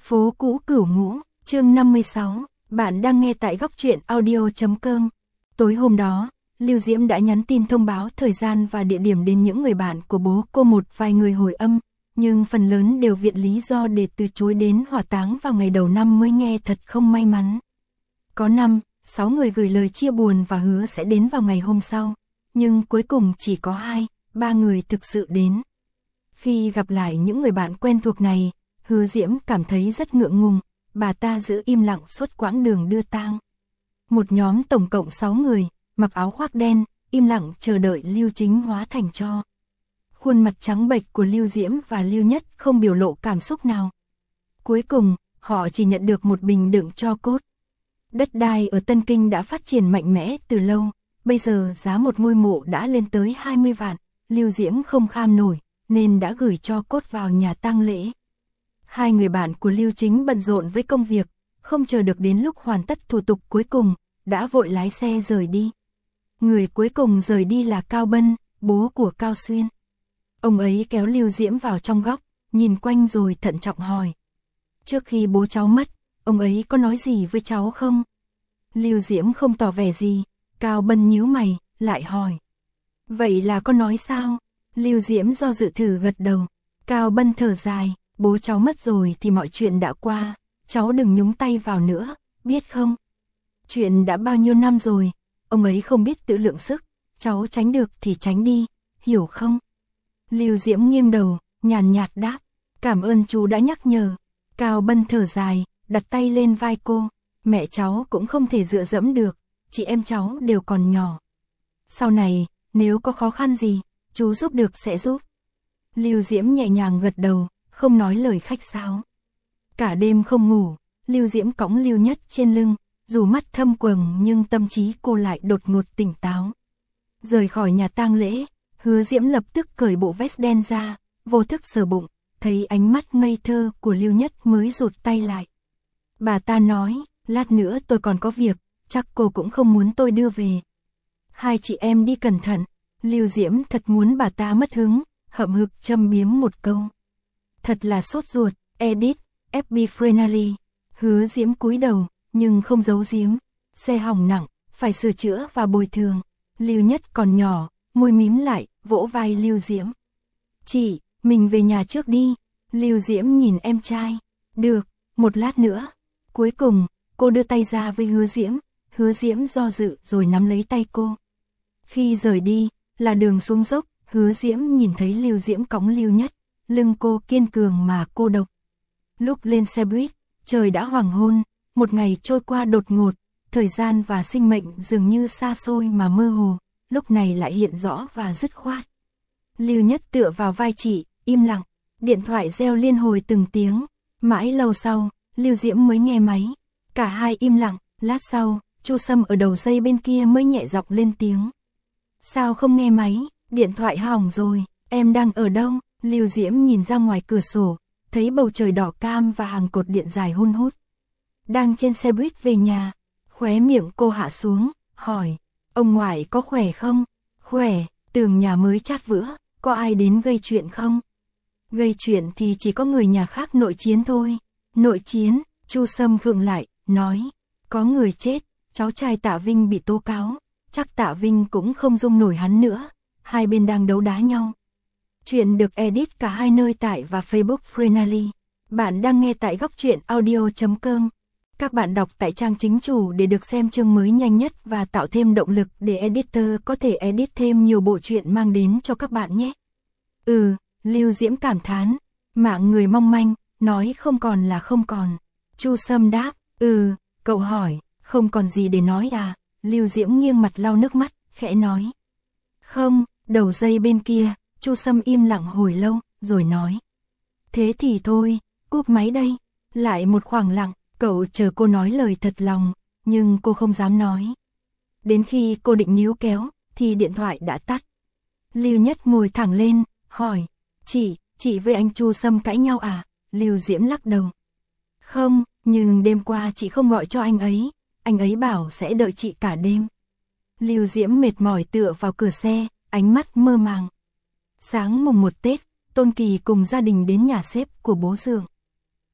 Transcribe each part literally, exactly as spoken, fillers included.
Phố cũ Cửu Ngũ, chương năm mươi sáu, bạn đang nghe tại góc truyện audio chấm com. Tối hôm đó, Lưu Diễm đã nhắn tin thông báo thời gian và địa điểm đến những người bạn của bố cô, một vài người hồi âm, nhưng phần lớn đều viện lý do để từ chối đến hỏa táng vào ngày đầu năm mới, nghe thật không may mắn. Có năm, sáu người gửi lời chia buồn và hứa sẽ đến vào ngày hôm sau, nhưng cuối cùng chỉ có hai, ba người thực sự đến. Khi gặp lại những người bạn quen thuộc này, Hứa Diễm cảm thấy rất ngượng ngùng, bà ta giữ im lặng suốt quãng đường đưa tang. Một nhóm tổng cộng sáu người, mặc áo khoác đen, im lặng chờ đợi Lưu Chính hóa thành tro. Khuôn mặt trắng bệch của Lưu Diễm và Lưu Nhất không biểu lộ cảm xúc nào. Cuối cùng, họ chỉ nhận được một bình đựng tro cốt. Đất đai ở Tân Kinh đã phát triển mạnh mẽ từ lâu, bây giờ giá một ngôi mộ đã lên tới hai mươi vạn, Lưu Diễm không kham nổi, nên đã gửi tro cốt vào nhà tang lễ. Hai người bạn của Lưu Chính bận rộn với công việc, không chờ được đến lúc hoàn tất thủ tục cuối cùng, đã vội lái xe rời đi. Người cuối cùng rời đi là Cao Bân, bố của Cao Xuyên. Ông ấy kéo Lưu Diễm vào trong góc, nhìn quanh rồi thận trọng hỏi. Trước khi bố cháu mất, ông ấy có nói gì với cháu không? Lưu Diễm không tỏ vẻ gì, Cao Bân nhíu mày, lại hỏi. Vậy là có nói sao? Lưu Diễm do dự thử gật đầu. Cao Bân thở dài, bố cháu mất rồi thì mọi chuyện đã qua, cháu đừng nhúng tay vào nữa, biết không? Chuyện đã bao nhiêu năm rồi, ông ấy không biết tự lượng sức, cháu tránh được thì tránh đi, hiểu không? Lưu Diễm nghiêng đầu, nhàn nhạt đáp, cảm ơn chú đã nhắc nhở. Cao Bân thở dài, đặt tay lên vai cô, mẹ cháu cũng không thể dựa dẫm được, chị em cháu đều còn nhỏ. Sau này, nếu có khó khăn gì, chú giúp được sẽ giúp. Lưu Diễm nhẹ nhàng gật đầu, không nói lời khách sáo. Cả đêm không ngủ, Lưu Diễm cõng Lưu Nhất trên lưng, dù mắt thâm quầng nhưng tâm trí cô lại đột ngột tỉnh táo. Rời khỏi nhà tang lễ, Hứa Diễm lập tức cởi bộ vest đen ra, vô thức sờ bụng, thấy ánh mắt ngây thơ của Lưu Nhất mới rụt tay lại. Bà ta nói, lát nữa tôi còn có việc, chắc cô cũng không muốn tôi đưa về. Hai chị em đi cẩn thận. Lưu Diễm thật muốn bà ta mất hứng, hậm hực châm biếm một câu. Thật là sốt ruột, edit, ép bê friendly. Hứa Diễm cúi đầu, nhưng không giấu giếm. Xe hỏng nặng, phải sửa chữa và bồi thường. Lưu Nhất còn nhỏ, môi mím lại, vỗ vai Lưu Diễm. Chị, mình về nhà trước đi. Lưu Diễm nhìn em trai. Được, một lát nữa. Cuối cùng, cô đưa tay ra với Hứa Diễm. Hứa Diễm do dự rồi nắm lấy tay cô. Khi rời đi, là đường xuống dốc, Hứa Diễm nhìn thấy Lưu Diễm cõng Lưu Nhất, lưng cô kiên cường mà cô độc. Lúc lên xe buýt, trời đã hoàng hôn, một ngày trôi qua đột ngột, thời gian và sinh mệnh dường như xa xôi mà mơ hồ, lúc này lại hiện rõ và dứt khoát. Lưu Nhất tựa vào vai chị, im lặng, điện thoại reo liên hồi từng tiếng, mãi lâu sau, Lưu Diễm mới nghe máy. Cả hai im lặng, lát sau, Chu Sâm ở đầu dây bên kia mới nhẹ giọng lên tiếng. Sao không nghe máy, điện thoại hỏng rồi, em đang ở đâu? Lưu Diễm nhìn ra ngoài cửa sổ, thấy bầu trời đỏ cam và hàng cột điện dài hun hút. Đang trên xe buýt về nhà, khóe miệng cô hạ xuống, hỏi, ông ngoại có khỏe không? Khỏe, tường nhà mới chát vữa, có ai đến gây chuyện không? Gây chuyện thì chỉ có người nhà khác nội chiến thôi. Nội chiến, Chu Sâm khựng lại, nói, có người chết, cháu trai Tạ Vinh bị tố cáo. Chắc Tạ Vinh cũng không dung nổi hắn nữa, hai bên đang đấu đá nhau. Chuyện được edit cả hai nơi tại và Facebook Friendly. Bạn đang nghe tại góc truyện audio chấm com. Các bạn đọc tại trang chính chủ để được xem chương mới nhanh nhất và tạo thêm động lực để editor có thể edit thêm nhiều bộ truyện mang đến cho các bạn nhé. Ừ, Lưu Diễm cảm thán, mạng người mong manh, nói không còn là không còn. Chu Sâm đáp, ừ, cậu hỏi, không còn gì để nói à? Lưu Diễm nghiêng mặt lau nước mắt, khẽ nói. Không, đầu dây bên kia, Chu Sâm im lặng hồi lâu, rồi nói. Thế thì thôi, cúp máy đây. Lại một khoảng lặng, cậu chờ cô nói lời thật lòng, nhưng cô không dám nói. Đến khi cô định níu kéo, thì điện thoại đã tắt. Lưu Nhất ngồi thẳng lên, hỏi. Chị, chị với anh Chu Sâm cãi nhau à? Lưu Diễm lắc đầu. Không, nhưng đêm qua chị không gọi cho anh ấy. Anh ấy bảo sẽ đợi chị cả đêm. Lưu Diễm mệt mỏi tựa vào cửa xe, ánh mắt mơ màng. Sáng mùng một Tết, Tôn Kỳ cùng gia đình đến nhà xếp của bố Dượng.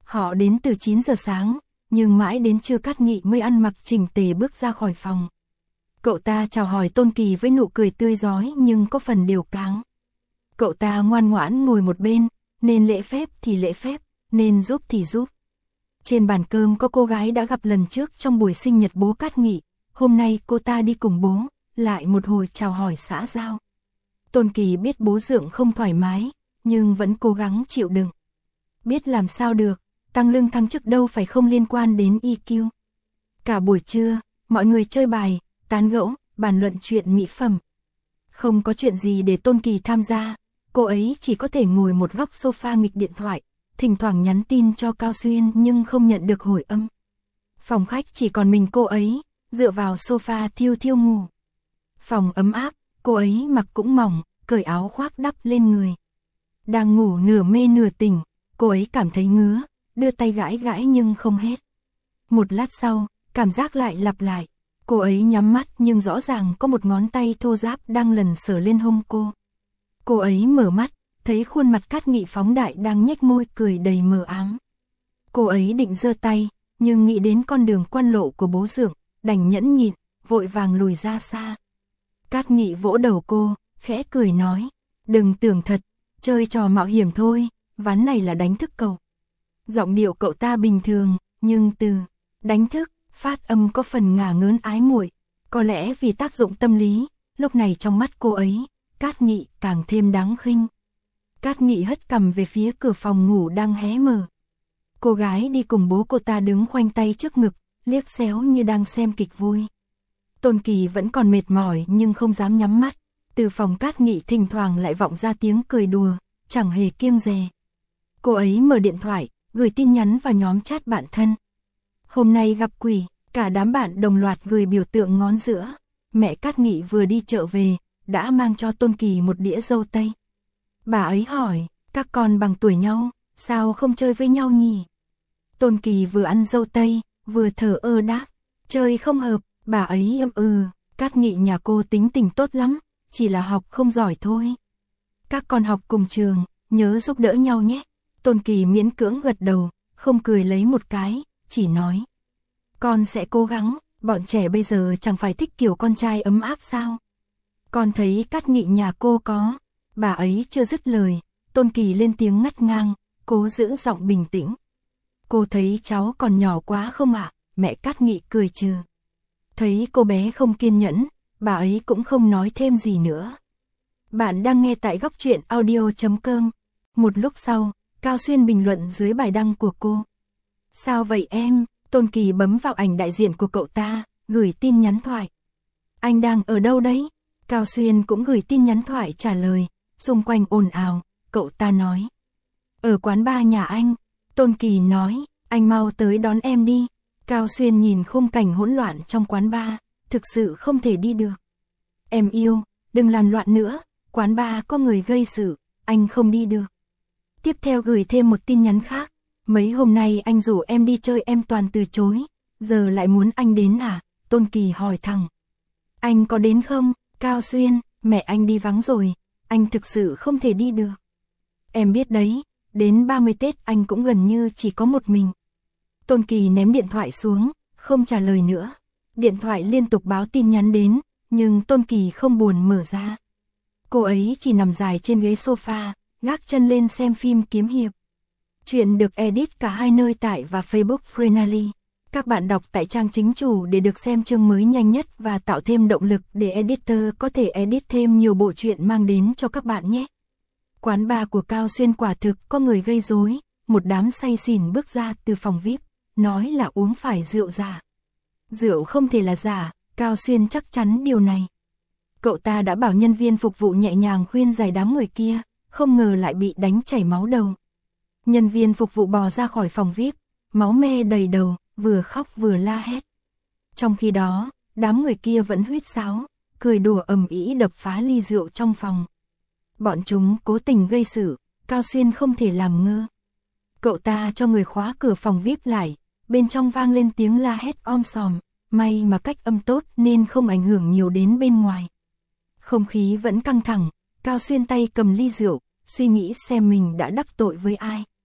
Họ đến từ chín giờ sáng, nhưng mãi đến trưa Cát Nghị mới ăn mặc chỉnh tề bước ra khỏi phòng. Cậu ta chào hỏi Tôn Kỳ với nụ cười tươi rói nhưng có phần đều cáng. Cậu ta ngoan ngoãn ngồi một bên, nên lễ phép thì lễ phép, nên giúp thì giúp. Trên bàn cơm có cô gái đã gặp lần trước trong buổi sinh nhật bố Cát Nghị, hôm nay cô ta đi cùng bố, lại một hồi chào hỏi xã giao. Tôn Kỳ biết bố Dượng không thoải mái, nhưng vẫn cố gắng chịu đựng. Biết làm sao được, tăng lương thăng chức đâu phải không liên quan đến i kiu. Cả buổi trưa, mọi người chơi bài, tán gẫu, bàn luận chuyện mỹ phẩm. Không có chuyện gì để Tôn Kỳ tham gia, cô ấy chỉ có thể ngồi một góc sofa nghịch điện thoại, thỉnh thoảng nhắn tin cho Cao Xuyên nhưng không nhận được hồi âm. Phòng khách chỉ còn mình cô ấy, dựa vào sofa thiêu thiêu ngủ. Phòng ấm áp, cô ấy mặc cũng mỏng, cởi áo khoác đắp lên người. Đang ngủ nửa mê nửa tỉnh, cô ấy cảm thấy ngứa, đưa tay gãi gãi nhưng không hết. Một lát sau, cảm giác lại lặp lại. Cô ấy nhắm mắt nhưng rõ ràng có một ngón tay thô ráp đang lần sờ lên hông cô. Cô ấy mở mắt, thấy khuôn mặt Cát Nghị phóng đại đang nhếch môi cười đầy mờ ám. Cô ấy định giơ tay, nhưng nghĩ đến con đường quan lộ của bố Dượng, đành nhẫn nhịn, vội vàng lùi ra xa. Cát Nghị vỗ đầu cô, khẽ cười nói, đừng tưởng thật, chơi trò mạo hiểm thôi, ván này là đánh thức cậu. Giọng điệu cậu ta bình thường, nhưng từ đánh thức, phát âm có phần ngả ngớn ái muội. Có lẽ vì tác dụng tâm lý, lúc này trong mắt cô ấy, Cát Nghị càng thêm đáng khinh. Cát Nghị hất cằm về phía cửa phòng ngủ đang hé mở. Cô gái đi cùng bố cô ta đứng khoanh tay trước ngực, liếc xéo như đang xem kịch vui. Tôn Kỳ vẫn còn mệt mỏi nhưng không dám nhắm mắt. Từ phòng Cát Nghị thỉnh thoảng lại vọng ra tiếng cười đùa, chẳng hề kiêng dè. Cô ấy mở điện thoại, gửi tin nhắn vào nhóm chat bạn thân. Hôm nay gặp quỷ, cả đám bạn đồng loạt gửi biểu tượng ngón giữa. Mẹ Cát Nghị vừa đi chợ về, đã mang cho Tôn Kỳ một đĩa dâu tây. Bà ấy hỏi, các con bằng tuổi nhau, sao không chơi với nhau nhỉ? Tôn Kỳ vừa ăn dâu tây, vừa thở ơ đáp, chơi không hợp. Bà ấy ậm ừ, Cát Nghị nhà cô tính tình tốt lắm, chỉ là học không giỏi thôi. Các con học cùng trường, nhớ giúp đỡ nhau nhé. Tôn Kỳ miễn cưỡng gật đầu, không cười lấy một cái, chỉ nói. Con sẽ cố gắng, bọn trẻ bây giờ chẳng phải thích kiểu con trai ấm áp sao? Con thấy Cát Nghị nhà cô có. Bà ấy chưa dứt lời, Tôn Kỳ lên tiếng ngắt ngang, cố giữ giọng bình tĩnh. Cô thấy cháu còn nhỏ quá không ạ? Mẹ Cát Nghị cười trừ. Thấy cô bé không kiên nhẫn, bà ấy cũng không nói thêm gì nữa. Bạn đang nghe tại góc truyện audio chấm com. Một lúc sau, Cao Xuyên bình luận dưới bài đăng của cô. Sao vậy em? Tôn Kỳ bấm vào ảnh đại diện của cậu ta, gửi tin nhắn thoại. Anh đang ở đâu đấy? Cao Xuyên cũng gửi tin nhắn thoại trả lời, xung quanh ồn ào, cậu ta nói. Ở quán bar nhà anh. Tôn Kỳ nói, anh mau tới đón em đi. Cao Xuyên nhìn khung cảnh hỗn loạn trong quán bar, thực sự không thể đi được. Em yêu, đừng làm loạn nữa, quán bar có người gây sự, anh không đi được. Tiếp theo gửi thêm một tin nhắn khác, mấy hôm nay anh rủ em đi chơi em toàn từ chối, giờ lại muốn anh đến à? Tôn Kỳ hỏi thẳng. Anh có đến không? Cao Xuyên, mẹ anh đi vắng rồi, anh thực sự không thể đi được. Em biết đấy, đến ba mươi Tết anh cũng gần như chỉ có một mình. Tôn Kỳ ném điện thoại xuống, không trả lời nữa. Điện thoại liên tục báo tin nhắn đến, nhưng Tôn Kỳ không buồn mở ra. Cô ấy chỉ nằm dài trên ghế sofa, gác chân lên xem phim kiếm hiệp. Chuyện được edit cả hai nơi tại và Facebook Freenally. Các bạn đọc tại trang chính chủ để được xem chương mới nhanh nhất và tạo thêm động lực để editor có thể edit thêm nhiều bộ truyện mang đến cho các bạn nhé. Quán bar của Cao Xuyên quả thực có người gây rối, một đám say xỉn bước ra từ phòng vi ai pi, nói là uống phải rượu giả. Rượu không thể là giả, Cao Xuyên chắc chắn điều này. Cậu ta đã bảo nhân viên phục vụ nhẹ nhàng khuyên giải đám người kia, không ngờ lại bị đánh chảy máu đầu. Nhân viên phục vụ bò ra khỏi phòng vi ai pi, máu me đầy đầu, vừa khóc vừa la hét. Trong khi đó, đám người kia vẫn huýt sáo, cười đùa ầm ĩ đập phá ly rượu trong phòng. Bọn chúng cố tình gây sự, Cao Xuyên không thể làm ngơ. Cậu ta cho người khóa cửa phòng vi ai pi lại, bên trong vang lên tiếng la hét om sòm, may mà cách âm tốt nên không ảnh hưởng nhiều đến bên ngoài. Không khí vẫn căng thẳng, Cao Xuyên tay cầm ly rượu, suy nghĩ xem mình đã đắc tội với ai.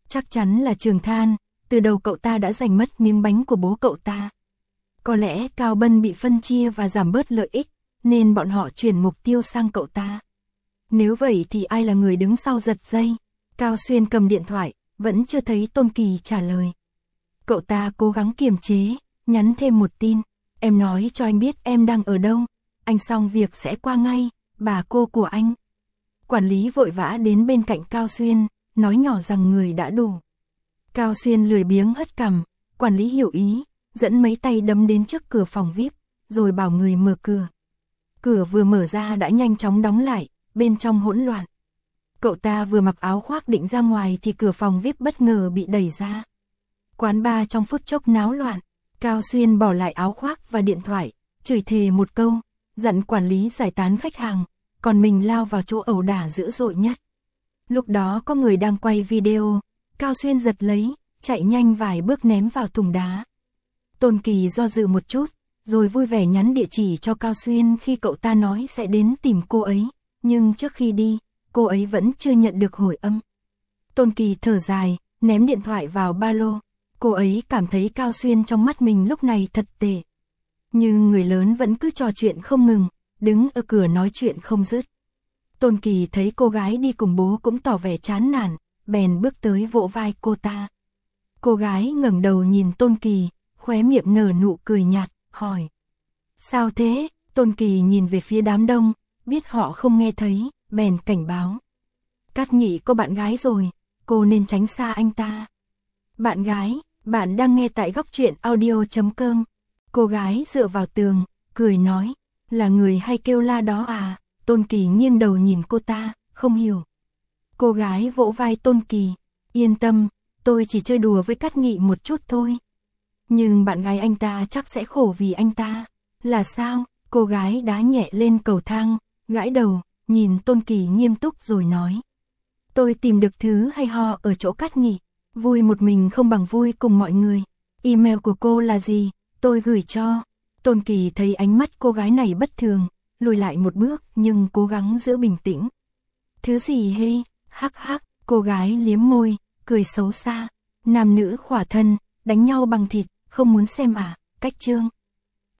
Chắc chắn là Trường Than, từ đầu cậu ta đã giành mất miếng bánh của bố cậu ta. Có lẽ Cao Bân bị phân chia và giảm bớt lợi ích, nên bọn họ chuyển mục tiêu sang cậu ta. Nếu vậy thì ai là người đứng sau giật dây? Cao Xuyên cầm điện thoại, vẫn chưa thấy Tôn Kỳ trả lời. Cậu ta cố gắng kiềm chế, nhắn thêm một tin. Em nói cho anh biết em đang ở đâu, anh xong việc sẽ qua ngay, bà cô của anh. Quản lý vội vã đến bên cạnh Cao Xuyên, nói nhỏ rằng người đã đủ. Cao Xuyên lười biếng hất cằm, quản lý hiểu ý, dẫn mấy tay đấm đến trước cửa phòng vi ai pi, rồi bảo người mở cửa. Cửa vừa mở ra đã nhanh chóng đóng lại, bên trong hỗn loạn. Cậu ta vừa mặc áo khoác định ra ngoài thì cửa phòng vi ai pi bất ngờ bị đẩy ra. Quán bar trong phút chốc náo loạn, Cao Xuyên bỏ lại áo khoác và điện thoại, chửi thề một câu, dặn quản lý giải tán khách hàng, còn mình lao vào chỗ ẩu đả dữ dội nhất. Lúc đó có người đang quay video, Cao Xuyên giật lấy, chạy nhanh vài bước ném vào thùng đá. Tôn Kỳ do dự một chút, rồi vui vẻ nhắn địa chỉ cho Cao Xuyên khi cậu ta nói sẽ đến tìm cô ấy, nhưng trước khi đi, cô ấy vẫn chưa nhận được hồi âm. Tôn Kỳ thở dài, ném điện thoại vào ba lô. Cô ấy cảm thấy Cao Xuyên trong mắt mình lúc này thật tệ. Nhưng người lớn vẫn cứ trò chuyện không ngừng, đứng ở cửa nói chuyện không dứt. Tôn Kỳ thấy cô gái đi cùng bố cũng tỏ vẻ chán nản, bèn bước tới vỗ vai cô ta. Cô gái ngẩng đầu nhìn Tôn Kỳ, khóe miệng nở nụ cười nhạt, hỏi. Sao thế? Tôn Kỳ nhìn về phía đám đông, biết họ không nghe thấy, bèn cảnh báo. Cát Nghị có bạn gái rồi, cô nên tránh xa anh ta. Bạn gái, bạn đang nghe tại góc truyện audio chấm com. Cô gái dựa vào tường, cười nói, là người hay kêu la đó à? Tôn Kỳ nghiêng đầu nhìn cô ta, không hiểu. Cô gái vỗ vai Tôn Kỳ, yên tâm, tôi chỉ chơi đùa với Cát Nghị một chút thôi. Nhưng bạn gái anh ta chắc sẽ khổ vì anh ta. Là sao? Cô gái đá nhẹ lên cầu thang, gãi đầu, nhìn Tôn Kỳ nghiêm túc rồi nói. Tôi tìm được thứ hay ho ở chỗ Cát Nghị. Vui một mình không bằng vui cùng mọi người. Email của cô là gì? Tôi gửi cho. Tôn Kỳ thấy ánh mắt cô gái này bất thường, lùi lại một bước nhưng cố gắng giữ bình tĩnh. Thứ gì hê? Hắc hắc, cô gái liếm môi, cười xấu xa. Nam nữ khỏa thân, đánh nhau bằng thịt, không muốn xem à? Cách chương.